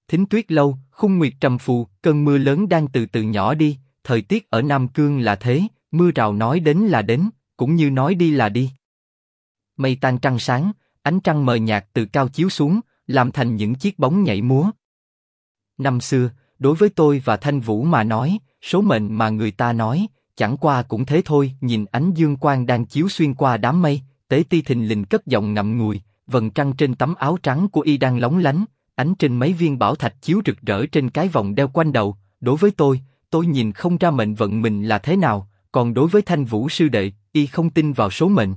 Thính tuyết lâu, khung nguyệt trầm phù, cơn mưa lớn đang từ từ nhỏ đi, thời tiết ở Nam Cương là thế, mưa rào nói đến là đến, cũng như nói đi là đi. Mây tan trăng sáng, ánh trăng mờ nhạt từ cao chiếu xuống, làm thành những chiếc bóng nhảy múa. Năm xưa, đối với tôi và Thanh Vũ mà nói, số mệnh mà người ta nói, chẳng qua cũng thế thôi. Nhìn ánh dương quang đang chiếu xuyên qua đám mây, Tế Ti thình lình cất giọng ngậm ngùi, vầng trăng trên tấm áo trắng của y đang lóng lánh, ánh trên mấy viên bảo thạch chiếu rực rỡ trên cái vòng đeo quanh đầu. Đối với tôi nhìn không ra mệnh vận mình là thế nào, còn đối với Thanh Vũ sư đệ, y không tin vào số mệnh.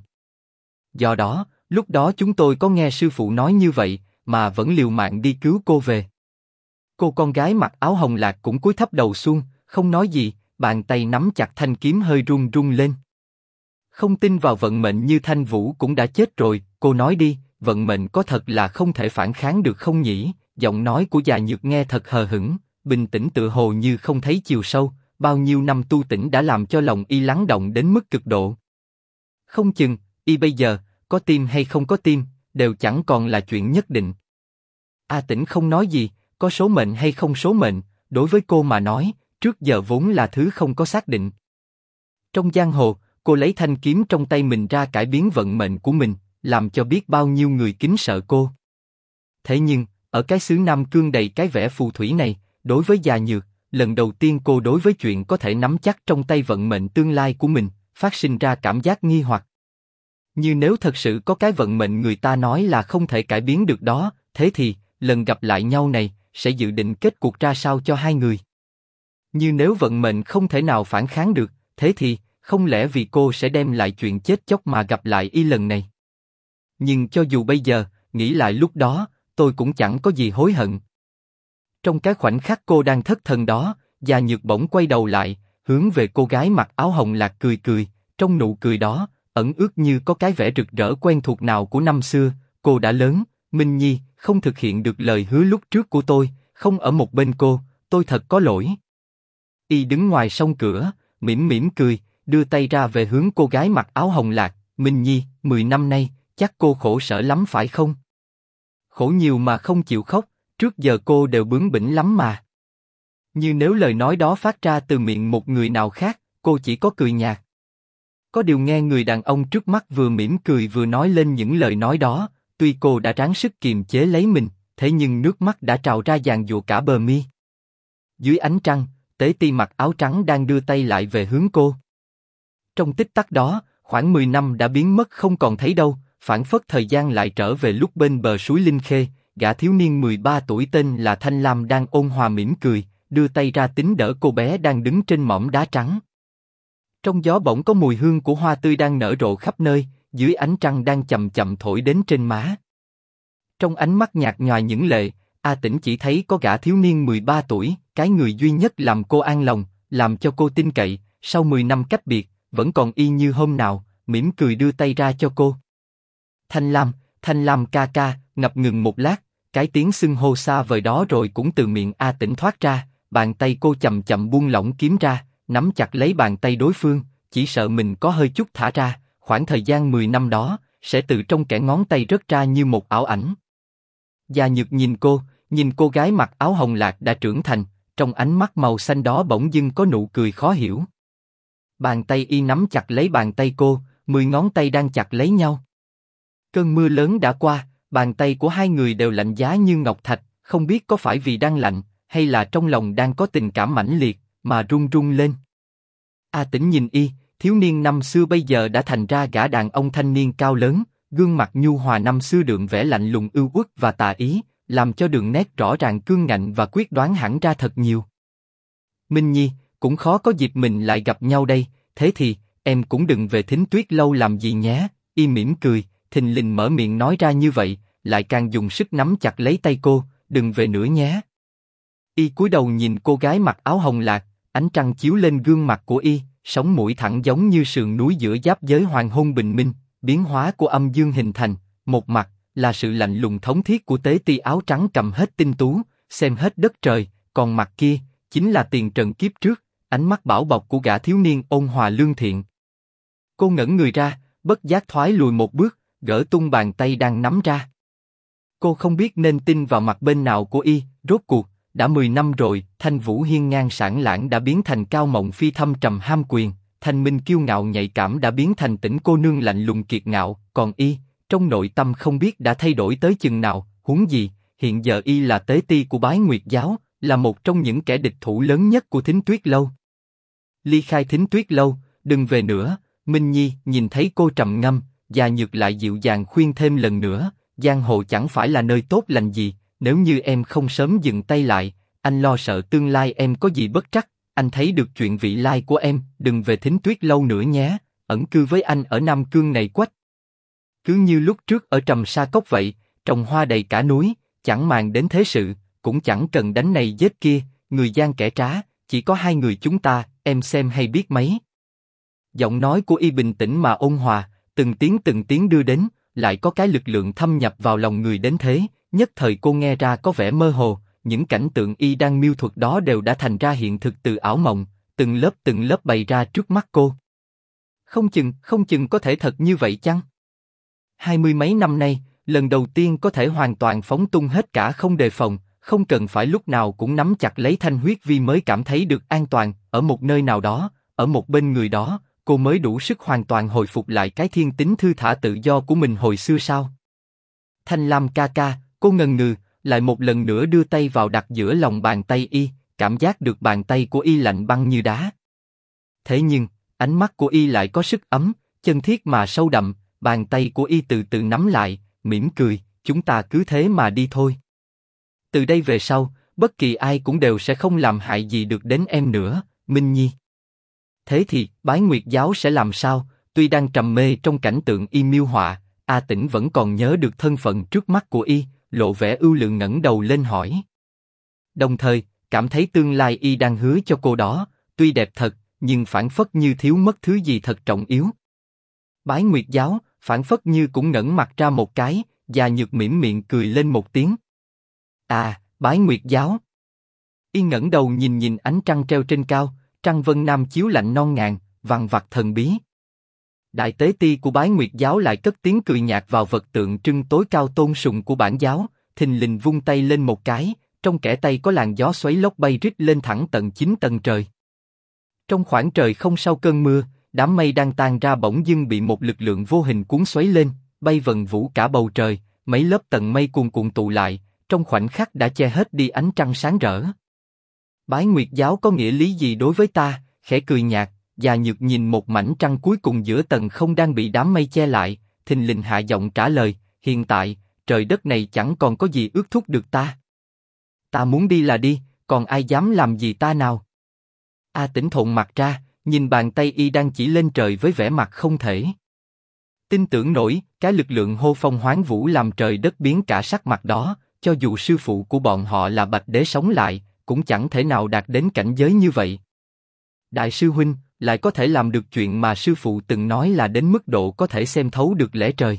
Do đó, lúc đó chúng tôi có nghe sư phụ nói như vậy, mà vẫn liều mạng đi cứu cô về. Cô con gái mặc áo hồng lạc cũng cúi thấp đầu xuống, không nói gì, bàn tay nắm chặt thanh kiếm hơi run run lên. Không tin vào vận mệnh như Thanh Vũ cũng đã chết rồi, cô nói đi, vận mệnh có thật là không thể phản kháng được không nhỉ? Giọng nói của già nhược nghe thật hờ hững, bình tĩnh tựa hồ như không thấy chiều sâu, bao nhiêu năm tu tĩnh đã làm cho lòng y lắng động đến mức cực độ. Không chừng, y bây giờ, có tim hay không có tim, đều chẳng còn là chuyện nhất định. A Tĩnh không nói gì, có số mệnh hay không số mệnh, đối với cô mà nói, trước giờ vốn là thứ không có xác định. Trong giang hồ, cô lấy thanh kiếm trong tay mình ra cải biến vận mệnh của mình, làm cho biết bao nhiêu người kính sợ cô. Thế nhưng, ở cái xứ Nam Cương đầy cái vẻ phù thủy này, đối với già nhược, lần đầu tiên cô đối với chuyện có thể nắm chắc trong tay vận mệnh tương lai của mình, phát sinh ra cảm giác nghi hoặc. Như nếu thật sự có cái vận mệnh người ta nói là không thể cải biến được đó, thế thì, lần gặp lại nhau này, sẽ dự định kết cuộc ra sao cho hai người? Như nếu vận mệnh không thể nào phản kháng được, thế thì, không lẽ vì cô sẽ đem lại chuyện chết chóc mà gặp lại y lần này? Nhưng cho dù bây giờ, nghĩ lại lúc đó, tôi cũng chẳng có gì hối hận. Trong cái khoảnh khắc cô đang thất thần đó, già nhược bỗng quay đầu lại, hướng về cô gái mặc áo hồng lạc cười cười, trong nụ cười đó, ẩn ước như có cái vẻ rực rỡ quen thuộc nào của năm xưa. Cô đã lớn, Minh Nhi, không thực hiện được lời hứa lúc trước của tôi, không ở một bên cô, tôi thật có lỗi. Y đứng ngoài song cửa, mỉm mỉm cười, đưa tay ra về hướng cô gái mặc áo hồng lạc. Minh Nhi, 10 năm nay, chắc cô khổ sở lắm phải không? Khổ nhiều mà không chịu khóc, trước giờ cô đều bướng bỉnh lắm mà. Như nếu lời nói đó phát ra từ miệng một người nào khác, cô chỉ có cười nhạt. Có điều nghe người đàn ông trước mắt vừa mỉm cười vừa nói lên những lời nói đó, tuy cô đã ráng sức kiềm chế lấy mình, thế nhưng nước mắt đã trào ra giàn giụa cả bờ mi. Dưới ánh trăng, Tế Ti mặc áo trắng đang đưa tay lại về hướng cô. Trong tích tắc đó, khoảng 10 năm đã biến mất không còn thấy đâu, phảng phất thời gian lại trở về lúc bên bờ suối Linh Khê, gã thiếu niên 13 tuổi tên là Thanh Lam đang ôn hòa mỉm cười, đưa tay ra tính đỡ cô bé đang đứng trên mỏm đá trắng. Trong gió bỗng có mùi hương của hoa tươi đang nở rộ khắp nơi, dưới ánh trăng đang chậm chậm thổi đến trên má. Trong ánh mắt nhạt nhòa những lệ, A Tĩnh chỉ thấy có gã thiếu niên 13 tuổi, cái người duy nhất làm cô an lòng, làm cho cô tin cậy, sau 10 năm cách biệt, vẫn còn y như hôm nào, mỉm cười đưa tay ra cho cô. Thanh Lam ca ca. Ngập ngừng một lát, cái tiếng xưng hô xa vời đó rồi cũng từ miệng A Tĩnh thoát ra, bàn tay cô chậm chậm buông lỏng kiếm ra, nắm chặt lấy bàn tay đối phương, chỉ sợ mình có hơi chút thả ra, khoảng thời gian 10 năm đó, sẽ từ trong kẽ ngón tay rớt ra như một ảo ảnh. Già nhược nhìn cô gái mặc áo hồng lạc đã trưởng thành, trong ánh mắt màu xanh đó bỗng dưng có nụ cười khó hiểu. Bàn tay y nắm chặt lấy bàn tay cô, 10 ngón tay đang chặt lấy nhau. Cơn mưa lớn đã qua, bàn tay của hai người đều lạnh giá như ngọc thạch, không biết có phải vì đang lạnh, hay là trong lòng đang có tình cảm mãnh liệt, mà run run lên. A Tĩnh nhìn y, thiếu niên năm xưa bây giờ đã thành ra gã đàn ông thanh niên cao lớn, gương mặt nhu hòa năm xưa đượm vẻ lạnh lùng ưu uất và tà ý, làm cho đường nét rõ ràng cương ngạnh và quyết đoán hẳn ra thật nhiều. Minh Nhi, cũng khó có dịp mình lại gặp nhau đây, thế thì, em cũng đừng về Thính Tuyết lâu làm gì nhé. Y mỉm cười, thình lình mở miệng nói ra như vậy, lại càng dùng sức nắm chặt lấy tay cô, đừng về nữa nhé. Y cúi đầu nhìn cô gái mặc áo hồng lạc, ánh trăng chiếu lên gương mặt của y, sống mũi thẳng giống như sườn núi giữa giáp giới hoàng hôn bình minh, biến hóa của âm dương hình thành, một mặt là sự lạnh lùng thống thiết của Tế Ti áo trắng cầm hết tinh tú, xem hết đất trời, còn mặt kia chính là tiền trần kiếp trước, ánh mắt bảo bọc của gã thiếu niên ôn hòa lương thiện. Cô ngẩng người ra, bất giác thoái lùi một bước, gỡ tung bàn tay đang nắm ra. Cô không biết nên tin vào mặt bên nào của y, Rốt cuộc, đã 10 năm rồi, Thanh Vũ hiên ngang sảng lãng đã biến thành Cao Mộng Phi thâm trầm ham quyền, Thanh Minh kiêu ngạo nhạy cảm đã biến thành Tĩnh cô nương lạnh lùng kiệt ngạo, còn y, trong nội tâm không biết đã thay đổi tới chừng nào, huống gì, hiện giờ y là tế ti của Bái Nguyệt giáo, là một trong những kẻ địch thủ lớn nhất của Thính Tuyết lâu. Ly khai Thính Tuyết lâu, đừng về nữa. Minh Nhi nhìn thấy cô trầm ngâm, Già Nhược lại dịu dàng khuyên thêm lần nữa, giang hồ chẳng phải là nơi tốt lành gì, nếu như em không sớm dừng tay lại, anh lo sợ tương lai em có gì bất trắc. Anh thấy được chuyện vị lai của em, đừng về Thính Tuyết lâu nữa nhé, ẩn cư với anh ở Nam Cương này quách. Cứ như lúc trước ở Trầm Sa Cốc vậy, trồng hoa đầy cả núi, chẳng màng đến thế sự, cũng chẳng cần đánh này giết kia, người gian kẻ trá, chỉ có hai người chúng ta, em xem hay biết mấy. Giọng nói của y bình tĩnh mà ôn hòa, từng tiếng đưa đến, lại có cái lực lượng thâm nhập vào lòng người đến thế, nhất thời cô nghe ra có vẻ mơ hồ, những cảnh tượng y đang miêu thuật đó đều đã thành ra hiện thực từ ảo mộng, từng lớp bày ra trước mắt cô. Không chừng có thể thật như vậy chăng? 20 mấy năm nay, lần đầu tiên có thể hoàn toàn phóng tung hết cả không đề phòng, không cần phải lúc nào cũng nắm chặt lấy thanh huyết vi mới cảm thấy được an toàn, ở một nơi nào đó, ở một bên người đó, cô mới đủ sức hoàn toàn hồi phục lại cái thiên tính thư thả tự do của mình hồi xưa sao? Thanh Lam ca ca, cô ngần ngừ, lại một lần nữa đưa tay vào đặt giữa lòng bàn tay y, cảm giác được bàn tay của y lạnh băng như đá. Thế nhưng, ánh mắt của y lại có sức ấm, chân thiết mà sâu đậm, bàn tay của y từ từ nắm lại, mỉm cười, chúng ta cứ thế mà đi thôi. Từ đây về sau, bất kỳ ai cũng đều sẽ không làm hại gì được đến em nữa, Minh Nhi. Thế thì, Bái Nguyệt giáo sẽ làm sao? Tuy đang trầm mê trong cảnh tượng y miêu họa, A Tĩnh vẫn còn nhớ được thân phận trước mắt của y, lộ vẻ ưu lượng ngẩng đầu lên hỏi. Đồng thời, cảm thấy tương lai y đang hứa cho cô đó, tuy đẹp thật, nhưng phảng phất như thiếu mất thứ gì thật trọng yếu. Bái Nguyệt giáo, phảng phất như cũng ngẩng mặt ra một cái, Già Nhược mỉm miệng cười lên một tiếng. À, Bái Nguyệt giáo. Y ngẩng đầu nhìn ánh trăng treo trên cao, trăng vân nam chiếu lạnh non ngàn, vằn vặt thần bí. Đại tế ti của Bái Nguyệt giáo lại cất tiếng cười nhạt vào vật tượng trưng tối cao tôn sùng của bản giáo, thình lình vung tay lên một cái, trong kẽ tay có làn gió xoáy lốc bay rít lên thẳng tận 9 tầng trời. Trong khoảng trời không sau cơn mưa, đám mây đang tan ra bỗng dưng bị một lực lượng vô hình cuốn xoáy lên, bay vần vũ cả bầu trời, mấy lớp tầng mây cuồn cuộn tụ lại, trong khoảnh khắc đã che hết đi ánh trăng sáng rỡ. Bái Nguyệt giáo có nghĩa lý gì đối với ta? Khẽ cười nhạt, Già Nhược nhìn một mảnh trăng cuối cùng giữa tầng không đang bị đám mây che lại, thình lình hạ giọng trả lời, hiện tại, trời đất này chẳng còn có gì ước thúc được ta. Ta muốn đi là đi, còn ai dám làm gì ta nào? A Tĩnh thộn mặt ra, nhìn bàn tay y đang chỉ lên trời với vẻ mặt không thể tin tưởng nổi, cái lực lượng hô phong hoán vũ làm trời đất biến cả sắc mặt đó, cho dù sư phụ của bọn họ là Bạch Đế sống lại, cũng chẳng thể nào đạt đến cảnh giới như vậy. Đại sư huynh lại có thể làm được chuyện mà sư phụ từng nói là đến mức độ có thể xem thấu được lẽ trời.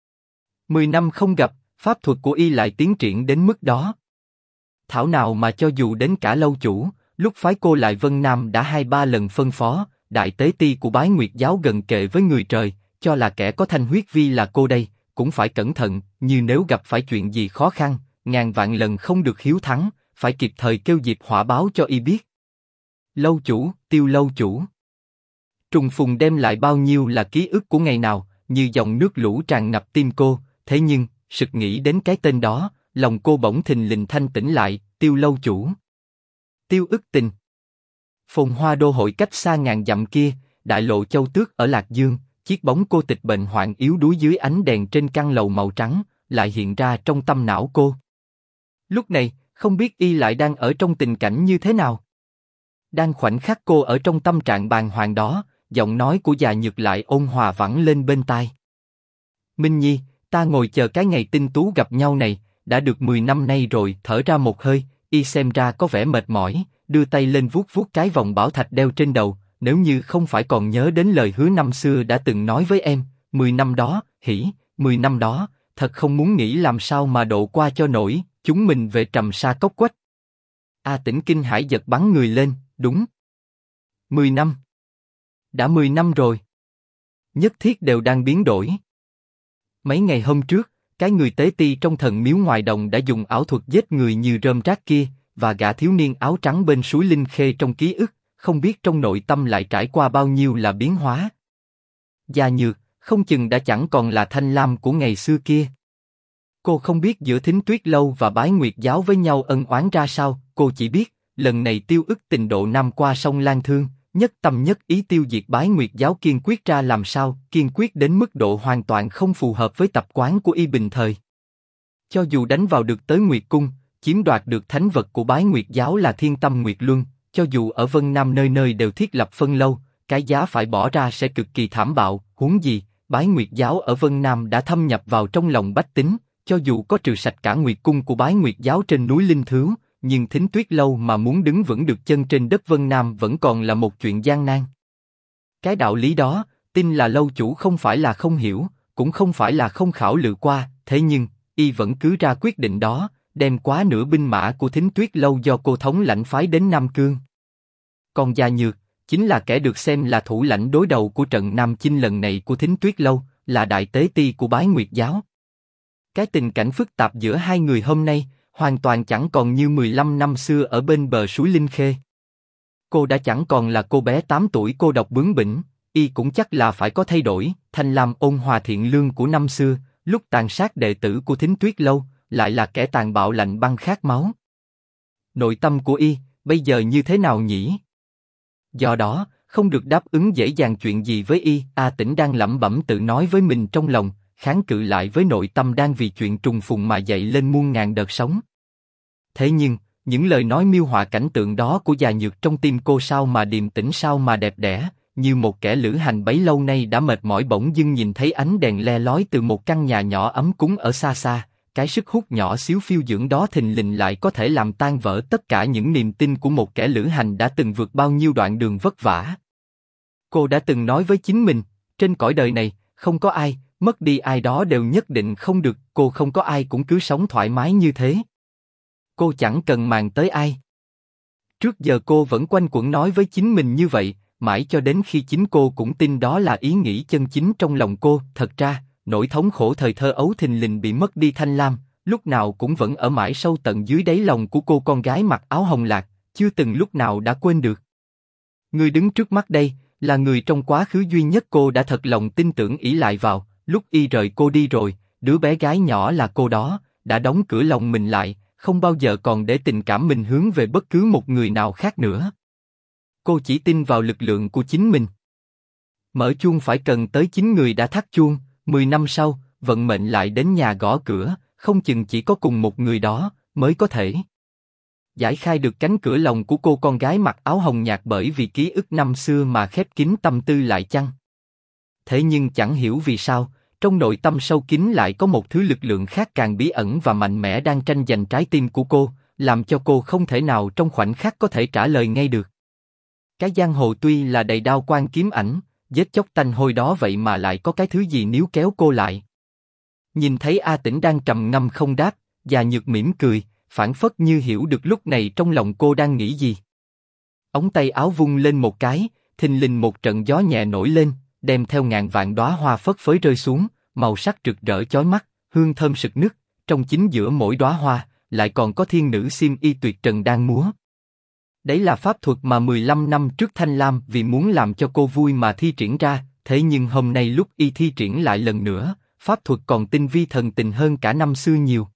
10 năm không gặp, pháp thuật của y lại tiến triển đến mức đó. Thảo nào mà cho dù đến cả lâu chủ, lúc phái cô lại Vân Nam đã 2-3 lần phân phó, đại tế ti của Bái Nguyệt giáo gần kề với người trời, cho là kẻ có thanh huyết vi là cô đây, cũng phải cẩn thận, như nếu gặp phải chuyện gì khó khăn, ngàn vạn lần không được hiếu thắng, phải kịp thời kêu Diệp Hỏa báo cho y biết. Lâu chủ, Tiêu lâu chủ. Trùng phùng đem lại bao nhiêu là ký ức của ngày nào, như dòng nước lũ tràn ngập tim cô, thế nhưng, sực nghĩ đến cái tên đó, lòng cô bỗng thình lình thanh tĩnh lại, Tiêu lâu chủ. Tiêu ức tình. Phồn hoa đô hội cách xa ngàn dặm kia, đại lộ Châu Tước ở Lạc Dương, chiếc bóng cô tịch bệnh hoạn yếu đuối dưới ánh đèn trên căn lầu màu trắng, lại hiện ra trong tâm não cô. Lúc này, không biết y lại đang ở trong tình cảnh như thế nào. Đang khoảnh khắc cô ở trong tâm trạng bàng hoàng đó, giọng nói của Già Nhược lại ôn hòa vẳng lên bên tai. Minh Nhi, ta ngồi chờ cái ngày tinh tú gặp nhau này, đã được 10 năm nay rồi. Thở ra một hơi, y xem ra có vẻ mệt mỏi, đưa tay lên vuốt vuốt cái vòng bảo thạch đeo trên đầu. Nếu như không phải còn nhớ đến lời hứa năm xưa đã từng nói với em, 10 năm đó, 10 năm đó, thật không muốn nghĩ làm sao mà độ qua cho nổi, chúng mình về Trầm Sa Cốc quách. A Tĩnh kinh hãi giật bắn người lên, đúng. 10 năm. Đã 10 năm rồi. Nhất thiết đều đang biến đổi. Mấy ngày hôm trước, cái người tế ti trong thần miếu ngoài đồng đã dùng ảo thuật giết người như rơm rác kia, và gã thiếu niên áo trắng bên suối Linh Khê trong ký ức, không biết trong nội tâm lại trải qua bao nhiêu là biến hóa. Gia Nhược, không chừng đã chẳng còn là Thanh Lam của ngày xưa kia. Cô không biết giữa Thính Tuyết Lâu và Bái Nguyệt Giáo với nhau ân oán ra sao, cô chỉ biết, lần này Tiêu Ức tình độ năm qua sông Lan Thương, nhất tâm nhất ý tiêu diệt Bái Nguyệt Giáo kiên quyết ra làm sao, kiên quyết đến mức độ hoàn toàn không phù hợp với tập quán của y bình thời. Cho dù đánh vào được tới Nguyệt Cung, chiếm đoạt được thánh vật của Bái Nguyệt Giáo là Thiên Tâm Nguyệt Luân, cho dù ở Vân Nam nơi nơi đều thiết lập phân lâu, cái giá phải bỏ ra sẽ cực kỳ thảm bạo, huống gì, Bái Nguyệt Giáo ở Vân Nam đã thâm nhập vào trong lòng bách tính, cho dù có trừ sạch cả Nguyệt Cung của Bái Nguyệt Giáo trên núi Linh Thứu, nhưng Thính Tuyết Lâu mà muốn đứng vững được chân trên đất Vân Nam vẫn còn là một chuyện gian nan. Cái đạo lý đó, tin là lâu chủ không phải là không hiểu, cũng không phải là không khảo lự qua, thế nhưng, y vẫn cứ ra quyết định đó, đem quá nửa binh mã của Thính Tuyết Lâu do cô thống lãnh phái đến Nam Cương. Còn Gia Nhược, chính là kẻ được xem là thủ lãnh đối đầu của trận Nam Chinh lần này của Thính Tuyết Lâu, là đại tế ti của Bái Nguyệt Giáo. Cái tình cảnh phức tạp giữa hai người hôm nay, hoàn toàn chẳng còn như 15 năm xưa ở bên bờ suối Linh Khê. Cô đã chẳng còn là cô bé 8 tuổi cô độc bướng bỉnh, y cũng chắc là phải có thay đổi. Thanh Lam ôn hòa thiện lương của năm xưa, lúc tàn sát đệ tử của Thính Tuyết Lâu, lại là kẻ tàn bạo lạnh băng khát máu. Nội tâm của y, bây giờ như thế nào nhỉ? Do đó, không được đáp ứng dễ dàng chuyện gì với y. A Tĩnh đang lẩm bẩm tự nói với mình trong lòng, kháng cự lại với nội tâm đang vì chuyện trùng phùng mà dậy lên muôn ngàn đợt sóng. Thế nhưng, những lời nói miêu họa cảnh tượng đó của Gia Nhược trong tim cô sao mà điềm tĩnh, sao mà đẹp đẽ, như một kẻ lữ hành bấy lâu nay đã mệt mỏi bỗng dưng nhìn thấy ánh đèn le lói từ một căn nhà nhỏ ấm cúng ở xa xa, cái sức hút nhỏ xíu phiêu dưỡng đó thình lình lại có thể làm tan vỡ tất cả những niềm tin của một kẻ lữ hành đã từng vượt bao nhiêu đoạn đường vất vả. Cô đã từng nói với chính mình, trên cõi đời này, không có ai, mất đi ai đó đều nhất định không được, cô không có ai cũng cứ sống thoải mái như thế. Cô chẳng cần màng tới ai. Trước giờ cô vẫn quanh quẩn nói với chính mình như vậy, mãi cho đến khi chính cô cũng tin đó là ý nghĩ chân chính trong lòng cô. Thật ra, nỗi thống khổ thời thơ ấu thình lình bị mất đi Thanh Lam, lúc nào cũng vẫn ở mãi sâu tận dưới đáy lòng của cô con gái mặc áo hồng lạc, chưa từng lúc nào đã quên được. Người đứng trước mắt đây, là người trong quá khứ duy nhất cô đã thật lòng tin tưởng ỷ lại vào. Lúc y rời cô đi rồi, đứa bé gái nhỏ là cô đó, đã đóng cửa lòng mình lại, không bao giờ còn để tình cảm mình hướng về bất cứ một người nào khác nữa. Cô chỉ tin vào lực lượng của chính mình. Mở chuông phải cần tới 9 người đã thắt chuông, 10 năm sau, vận mệnh lại đến nhà gõ cửa, không chừng chỉ có cùng một người đó mới có thể giải khai được cánh cửa lòng của cô con gái mặc áo hồng nhạt bởi vì ký ức năm xưa mà khép kín tâm tư lại chăng? Thế nhưng chẳng hiểu vì sao, trong nội tâm sâu kín lại có một thứ lực lượng khác càng bí ẩn và mạnh mẽ đang tranh giành trái tim của cô, làm cho cô không thể nào trong khoảnh khắc có thể trả lời ngay được. Cái giang hồ tuy là đầy đao quan kiếm ảnh, giết chóc tanh hôi đó vậy mà lại có cái thứ gì níu kéo cô lại. Nhìn thấy A Tĩnh đang trầm ngâm không đáp, Gia Nhược mỉm cười, phảng phất như hiểu được lúc này trong lòng cô đang nghĩ gì. Ống tay áo vung lên một cái, thình lình một trận gió nhẹ nổi lên, đem theo ngàn vạn đóa hoa phất phới rơi xuống, màu sắc rực rỡ chói mắt, hương thơm sực nức. Trong chính giữa mỗi đóa hoa, lại còn có thiên nữ xiêm y tuyệt trần đang múa. Đấy là pháp thuật mà 15 năm trước Thanh Lam vì muốn làm cho cô vui mà thi triển ra, thế nhưng hôm nay lúc y thi triển lại lần nữa, pháp thuật còn tinh vi thần tình hơn cả năm xưa nhiều.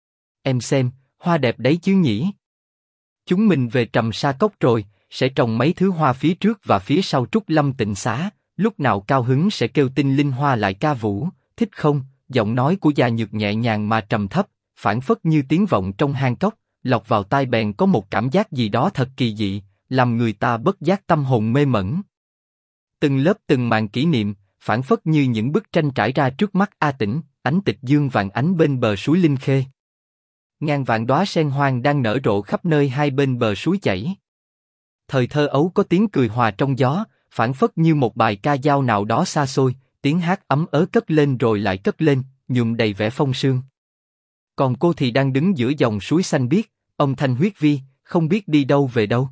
Em xem, hoa đẹp đấy chứ nhỉ? Chúng mình về Trầm Sa Cốc rồi, sẽ trồng mấy thứ hoa phía trước và phía sau Trúc Lâm Tịnh Xá, lúc nào cao hứng sẽ kêu tinh linh hoa lại ca vũ, thích không? Giọng nói của Gia Nhược nhẹ nhàng mà trầm thấp, phảng phất như tiếng vọng trong hang cốc, lọt vào tai bèn có một cảm giác gì đó thật kỳ dị, làm người ta bất giác tâm hồn mê mẩn. Từng lớp từng màn kỷ niệm, phảng phất như những bức tranh trải ra trước mắt A Tĩnh, ánh tịch dương vàng ánh bên bờ suối Linh Khê. Ngàn vạn đóa sen hoang đang nở rộ khắp nơi hai bên bờ suối chảy. Thời thơ ấu có tiếng cười hòa trong gió, phảng phất như một bài ca dao nào đó xa xôi, tiếng hát ấm ớ cất lên rồi lại cất lên, nhuộm đầy vẻ phong sương. Còn cô thì đang đứng giữa dòng suối xanh biếc, âm thanh huyết vi, không biết đi đâu về đâu.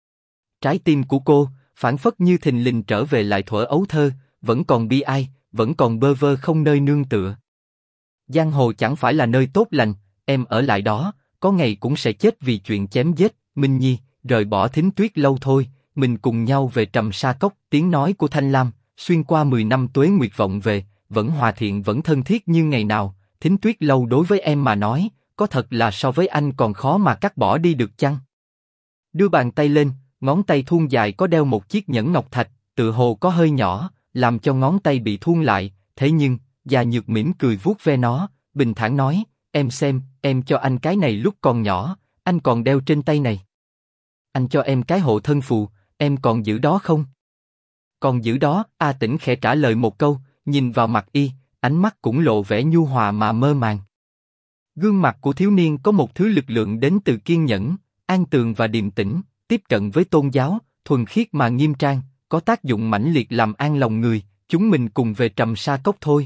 Trái tim của cô, phảng phất như thình lình trở về lại thuở ấu thơ, vẫn còn bi ai, vẫn còn bơ vơ không nơi nương tựa. Giang hồ chẳng phải là nơi tốt lành, em ở lại đó, có ngày cũng sẽ chết vì chuyện chém giết. Minh Nhi, rời bỏ Thính Tuyết lâu thôi, mình cùng nhau về Trầm Sa Cốc. Tiếng nói của Thanh Lam, xuyên qua 10 năm tuế nguyệt vọng về, vẫn hòa thiện vẫn thân thiết như ngày nào. Thính Tuyết lâu đối với em mà nói, có thật là so với anh còn khó mà cắt bỏ đi được chăng? Đưa bàn tay lên, ngón tay thon dài có đeo một chiếc nhẫn ngọc thạch, tự hồ có hơi nhỏ, làm cho ngón tay bị thon lại. Thế nhưng, Già Nhược mỉm cười vuốt ve nó, bình thản nói, em xem, em cho anh cái này lúc còn nhỏ, anh còn đeo trên tay này. Anh cho em cái hộ thân phù, em còn giữ đó không? Còn giữ đó. A Tĩnh khẽ trả lời một câu, nhìn vào mặt y, ánh mắt cũng lộ vẻ nhu hòa mà mơ màng. Gương mặt của thiếu niên có một thứ lực lượng đến từ kiên nhẫn, an tường và điềm tĩnh, tiếp cận với tôn giáo, thuần khiết mà nghiêm trang, có tác dụng mãnh liệt làm an lòng người. Chúng mình cùng về Trầm Sa Cốc thôi.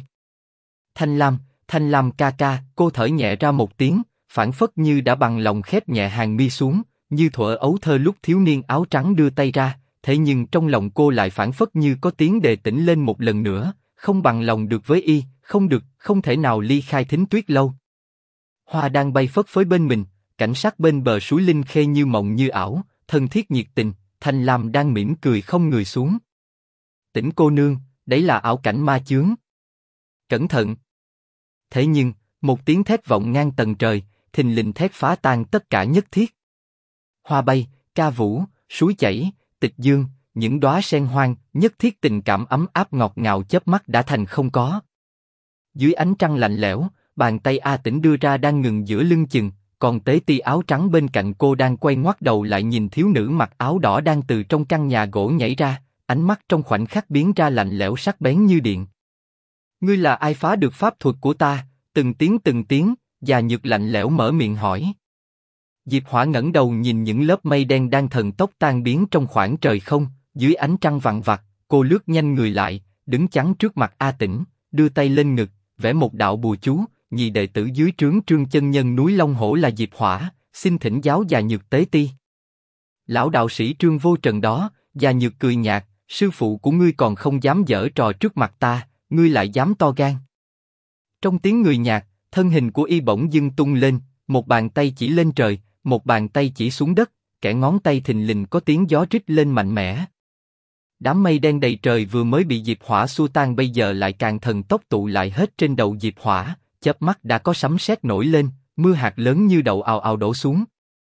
Thanh Lam ca ca, cô thở nhẹ ra một tiếng, phảng phất như đã bằng lòng khép nhẹ hàng mi xuống, như thuở ấu thơ lúc thiếu niên áo trắng đưa tay ra. Thế nhưng trong lòng cô lại phảng phất như có tiếng đề tỉnh lên một lần nữa, không bằng lòng được với y, không được, không thể nào ly khai Thính Tuyết lâu. Hoa đang bay phất phới bên mình, cảnh sắc bên bờ suối linh khê như mộng như ảo, thân thiết nhiệt tình. Thanh Lam đang mỉm cười không người xuống. Tĩnh cô nương, đấy là ảo cảnh ma chướng. Cẩn thận. Thế nhưng, một tiếng thét vọng ngang tầng trời, thình lình thét phá tan tất cả nhất thiết. Hoa bay, ca vũ, suối chảy, tịch dương, những đóa sen hoang, nhất thiết tình cảm ấm áp ngọt ngào chớp mắt đã thành không có. Dưới ánh trăng lạnh lẽo, bàn tay A Tĩnh đưa ra đang ngừng giữa lưng chừng, còn Tế Ti áo trắng bên cạnh cô đang quay ngoắt đầu lại nhìn thiếu nữ mặc áo đỏ đang từ trong căn nhà gỗ nhảy ra, ánh mắt trong khoảnh khắc biến ra lạnh lẽo sắc bén như điện. Ngươi là ai phá được pháp thuật của ta? Từng tiếng, Già Nhược lạnh lẽo mở miệng hỏi. Diệp Hỏa ngẩng đầu nhìn những lớp mây đen đang thần tốc tan biến trong khoảng trời không, dưới ánh trăng vằn vặt, cô lướt nhanh người lại, đứng chắn trước mặt A Tĩnh, đưa tay lên ngực, vẽ một đạo bùa chú. Nhị đệ tử dưới trướng Trương chân nhân núi Long Hổ là Diệp Hỏa, xin thỉnh giáo Già Nhược tế ti. Lão đạo sĩ Trương vô trần đó. Già Nhược cười nhạt, sư phụ của ngươi còn không dám giở trò trước mặt ta, ngươi lại dám to gan. Trong tiếng người nhạt, thân hình của y bỗng dưng tung lên, một bàn tay chỉ lên trời, một bàn tay chỉ xuống đất, kẻ ngón tay thình lình có tiếng gió rít lên mạnh mẽ. Đám mây đen đầy trời vừa mới bị Diệp Hỏa xua tan bây giờ lại càng thần tốc tụ lại hết trên đầu Diệp Hỏa, chớp mắt đã có sấm sét nổi lên, mưa hạt lớn như đậu ào ào đổ xuống.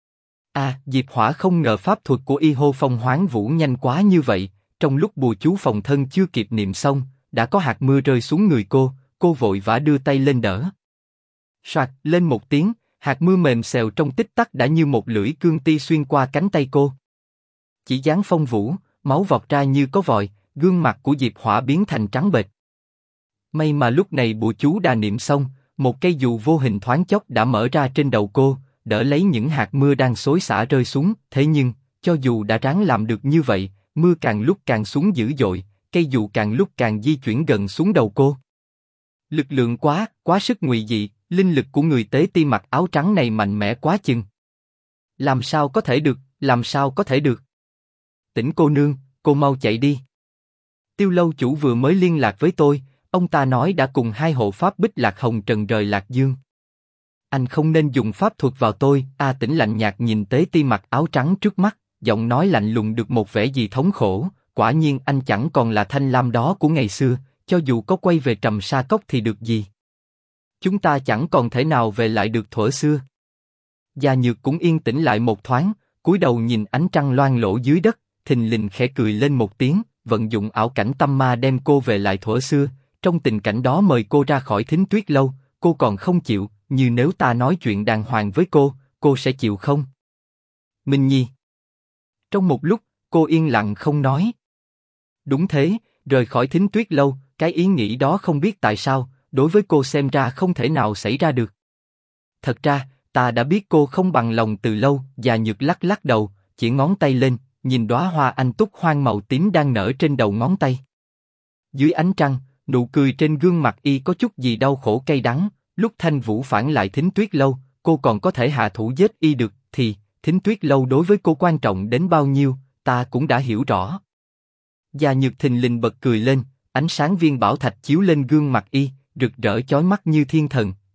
Diệp Hỏa không ngờ pháp thuật của y hô phong hoán vũ nhanh quá như vậy, trong lúc bùa chú phòng thân chưa kịp niệm xong, đã có hạt mưa rơi xuống người cô vội vã đưa tay lên đỡ. Soạt lên một tiếng, hạt mưa mềm xèo trong tích tắc đã như một lưỡi cương ti xuyên qua cánh tay cô. Chỉ dáng phong vũ, máu vọt ra như có vòi, gương mặt của Diệp Hỏa biến thành trắng bệch. May mà lúc này bùa chú đã niệm xong, một cây dù vô hình thoáng chốc đã mở ra trên đầu cô, đỡ lấy những hạt mưa đang xối xả rơi xuống. Thế nhưng, cho dù đã ráng làm được như vậy, mưa càng lúc càng xuống dữ dội, cây dù càng lúc càng di chuyển gần xuống đầu cô. Lực lượng quá sức ngụy dị, linh lực của người tế ti mặc áo trắng này mạnh mẽ quá chừng. Làm sao có thể được? Tĩnh cô nương, cô mau chạy đi. Tiêu lâu chủ vừa mới liên lạc với tôi, ông ta nói đã cùng hai hộ pháp Bích Lạc Hồng Trần rời Lạc Dương. Anh không nên dùng pháp thuật vào tôi. A Tĩnh lạnh nhạt nhìn tế ti mặc áo trắng trước mắt, giọng nói lạnh lùng được một vẻ gì thống khổ. Quả nhiên anh chẳng còn là Thanh Lam đó của ngày xưa, cho dù có quay về Trầm Sa Cốc thì được gì? Chúng ta chẳng còn thể nào về lại được thuở xưa. Già Nhược cũng yên tĩnh lại một thoáng, cúi đầu nhìn ánh trăng loang lổ dưới đất, thình lình khẽ cười lên một tiếng, vận dụng ảo cảnh tâm ma đem cô về lại thuở xưa. Trong tình cảnh đó mời cô ra khỏi Thính Tuyết lâu, cô còn không chịu, như nếu ta nói chuyện đàng hoàng với cô sẽ chịu không? Minh Nhi. Trong một lúc, cô yên lặng không nói. Đúng thế, rời khỏi Thính Tuyết lâu, cái ý nghĩ đó không biết tại sao, đối với cô xem ra không thể nào xảy ra được. Thật ra, ta đã biết cô không bằng lòng từ lâu. Già Nhược lắc lắc đầu, chỉ ngón tay lên, nhìn đóa hoa anh túc hoang màu tím đang nở trên đầu ngón tay. Dưới ánh trăng, nụ cười trên gương mặt y có chút gì đau khổ cay đắng. Lúc Thanh Vũ phản lại Thính Tuyết lâu, cô còn có thể hạ thủ giết y được, thì Thính Tuyết lâu đối với cô quan trọng đến bao nhiêu, ta cũng đã hiểu rõ. Già Nhược thình lình bật cười lên, ánh sáng viên bảo thạch chiếu lên gương mặt y, rực rỡ chói mắt như thiên thần.